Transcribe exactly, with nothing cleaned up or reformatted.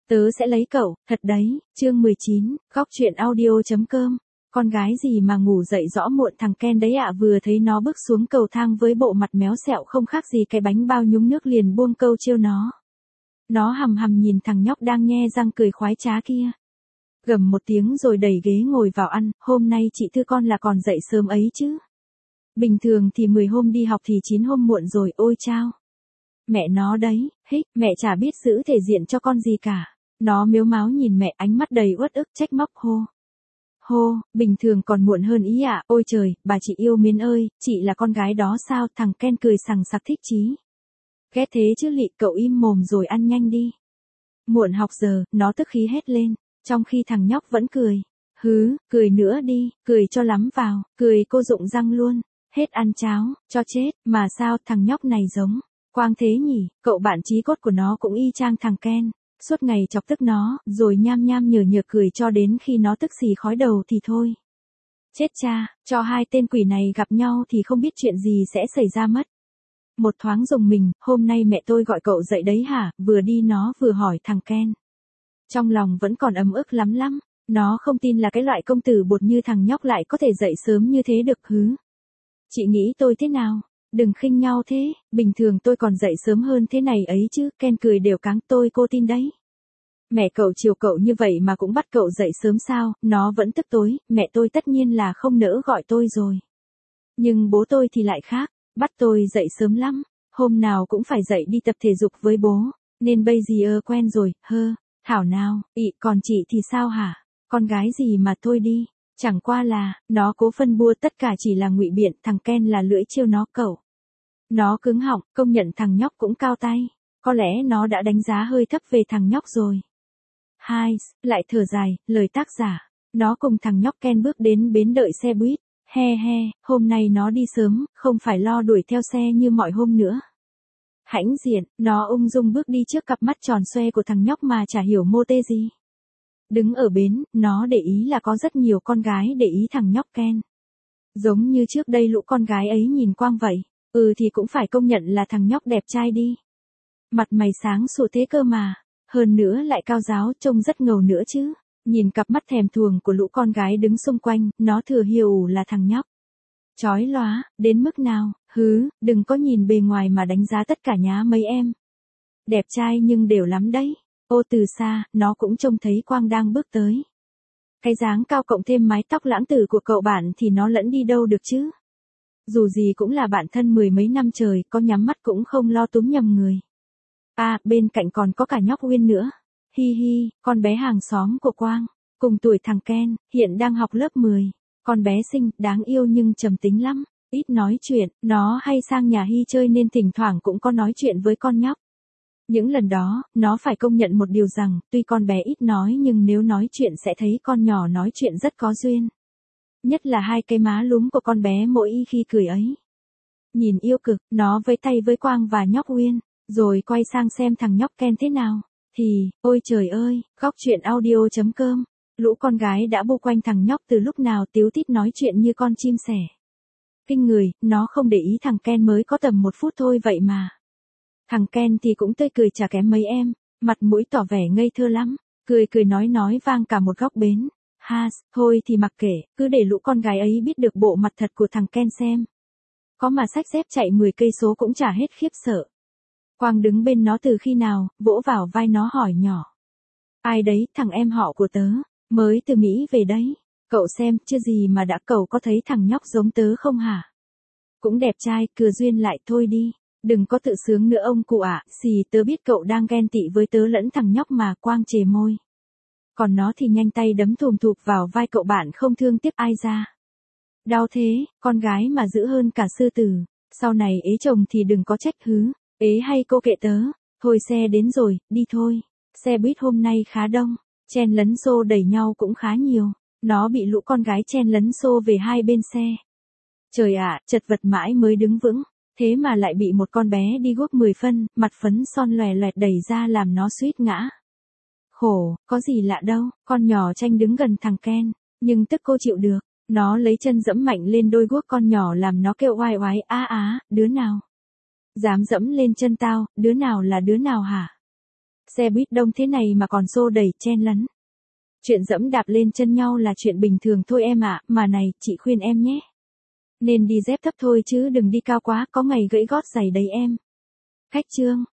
Tớ sẽ lấy cậu, thật đấy, chương mười chín, góc chuyện audio.com. Con gái gì mà ngủ dậy rõ muộn thằng Ken đấy ạ, vừa thấy nó bước xuống cầu thang với bộ mặt méo xẹo không khác gì cái bánh bao nhúng nước liền buông câu trêu nó. Nó hằm hằm nhìn thằng nhóc đang nhe răng cười khoái trá kia. Gầm một tiếng rồi đẩy ghế ngồi vào ăn, hôm nay chị Thư con là còn dậy sớm ấy chứ. Bình thường thì mười hôm đi học thì chín hôm muộn rồi, ôi chao. Mẹ nó đấy, hích, mẹ chả biết giữ thể diện cho con gì cả. Nó mếu máo nhìn mẹ, ánh mắt đầy uất ức trách móc hô. Hô, bình thường còn muộn hơn ý ạ, à? Ôi trời, bà chị yêu mến ơi, chị là con gái đó sao? Thằng Ken cười sằng sặc thích chí. Ghét thế chứ lị, cậu im mồm rồi ăn nhanh đi. Muộn học giờ, nó tức khí hét lên, trong khi thằng nhóc vẫn cười. Hứ, cười nữa đi, cười cho lắm vào, cười cô rụng răng luôn. Hết ăn cháo, cho chết, mà sao thằng nhóc này giống Quang thế nhỉ, cậu bạn chí cốt của nó cũng y chang thằng Ken. Suốt ngày chọc tức nó, rồi nham nham nhở nhở cười cho đến khi nó tức xì khói đầu thì thôi. Chết cha, cho hai tên quỷ này gặp nhau thì không biết chuyện gì sẽ xảy ra mất. Một thoáng rùng mình, hôm nay mẹ tôi gọi cậu dậy đấy hả, vừa đi nó vừa hỏi thằng Ken. Trong lòng vẫn còn ấm ức lắm lắm, nó không tin là cái loại công tử bột như thằng nhóc lại có thể dậy sớm như thế được hứ. Chị nghĩ tôi thế nào? Đừng khinh nhau thế, bình thường tôi còn dậy sớm hơn thế này ấy chứ, Ken cười đều cáng tôi cô tin đấy. Mẹ cậu chiều cậu như vậy mà cũng bắt cậu dậy sớm sao, nó vẫn tức tối, mẹ tôi tất nhiên là không nỡ gọi tôi rồi. Nhưng bố tôi thì lại khác, bắt tôi dậy sớm lắm, hôm nào cũng phải dậy đi tập thể dục với bố, nên bây giờ quen rồi, hơ, thảo nào, ị còn chị thì sao hả, con gái gì mà thôi đi. Chẳng qua là, nó cố phân bua tất cả chỉ là ngụy biện, thằng Ken là lưỡi trêu nó cậu. Nó cứng họng, công nhận thằng nhóc cũng cao tay. Có lẽ nó đã đánh giá hơi thấp về thằng nhóc rồi. Hai, lại thở dài, lời tác giả. Nó cùng thằng nhóc Ken bước đến bến đợi xe buýt. He he, hôm nay nó đi sớm, không phải lo đuổi theo xe như mọi hôm nữa. Hãnh diện, nó ung dung bước đi trước cặp mắt tròn xoe của thằng nhóc mà chả hiểu mô tê gì. Đứng ở bến, nó để ý là có rất nhiều con gái để ý thằng nhóc Ken. Giống như trước đây lũ con gái ấy nhìn Quang vậy. Ừ thì cũng phải công nhận là thằng nhóc đẹp trai đi. Mặt mày sáng sủa thế cơ mà. Hơn nữa lại cao ráo, trông rất ngầu nữa chứ. Nhìn cặp mắt thèm thuồng của lũ con gái đứng xung quanh, nó thừa hiểu là thằng nhóc. Chói lóa, đến mức nào, hứ, đừng có nhìn bề ngoài mà đánh giá tất cả nhá mấy em. Đẹp trai nhưng đều lắm đấy. Ô từ xa, nó cũng trông thấy Quang đang bước tới. Cái dáng cao cộng thêm mái tóc lãng tử của cậu bạn thì nó lẫn đi đâu được chứ. Dù gì cũng là bạn thân mười mấy năm trời, có nhắm mắt cũng không lo túm nhầm người. À, bên cạnh còn có cả nhóc Uyên nữa. Hi hi, con bé hàng xóm của Quang, cùng tuổi thằng Ken, hiện đang học lớp mười. Con bé xinh, đáng yêu nhưng trầm tính lắm, ít nói chuyện, nó hay sang nhà Hi chơi nên thỉnh thoảng cũng có nói chuyện với con nhóc. Những lần đó, nó phải công nhận một điều rằng, tuy con bé ít nói nhưng nếu nói chuyện sẽ thấy con nhỏ nói chuyện rất có duyên. Nhất là hai cái má lúm của con bé mỗi khi cười ấy. Nhìn yêu cực, nó vẫy tay với Quang và nhóc Uyên, rồi quay sang xem thằng nhóc Ken thế nào. Thì, ôi trời ơi, góc chuyện audio.com, lũ con gái đã bu quanh thằng nhóc từ lúc nào tíu tít nói chuyện như con chim sẻ. Kinh người, nó không để ý thằng Ken mới có tầm một phút thôi vậy mà. Thằng Ken thì cũng tươi cười chả kém mấy em, mặt mũi tỏ vẻ ngây thơ lắm, cười cười nói nói vang cả một góc bến. Ha, thôi thì mặc kệ, cứ để lũ con gái ấy biết được bộ mặt thật của thằng Ken xem. Có mà xách dép chạy mười cây số cũng chả hết khiếp sợ. Quang đứng bên nó từ khi nào, vỗ vào vai nó hỏi nhỏ. Ai đấy, thằng em họ của tớ, mới từ Mỹ về đấy. Cậu xem, chưa gì mà đã, cậu có thấy thằng nhóc giống tớ không hả? Cũng đẹp trai, cưa duyên lại thôi đi. Đừng có tự sướng nữa ông cụ ạ, à, xì tớ biết cậu đang ghen tị với tớ lẫn thằng nhóc mà. Quang chề môi. Còn nó thì nhanh tay đấm thùm thụp vào vai cậu bạn không thương tiếc ai ra. Đau thế, con gái mà dữ hơn cả sư tử. Sau này ế chồng thì đừng có trách hứ. Ế hay cô kệ tớ. Thôi xe đến rồi, đi thôi. Xe buýt hôm nay khá đông. Chen lấn xô đẩy nhau cũng khá nhiều. Nó bị lũ con gái chen lấn xô về hai bên xe. Trời ạ, à, chật vật mãi mới đứng vững. Thế mà lại bị một con bé đi guốc mười phân, mặt phấn son lòe loẹt đẩy ra làm nó suýt ngã. Khổ, có gì lạ đâu, con nhỏ tranh đứng gần thằng Ken, nhưng tức cô chịu được, nó lấy chân dẫm mạnh lên đôi guốc con nhỏ làm nó kêu oai oái á á, đứa nào? Dám dẫm lên chân tao, đứa nào là đứa nào hả? Xe buýt đông thế này mà còn xô đẩy chen lấn. Chuyện dẫm đạp lên chân nhau là chuyện bình thường thôi em ạ, mà này, chị khuyên em nhé. Nên đi dép thấp thôi chứ đừng đi cao quá, có ngày gãy gót giày đấy em. Khách Trương.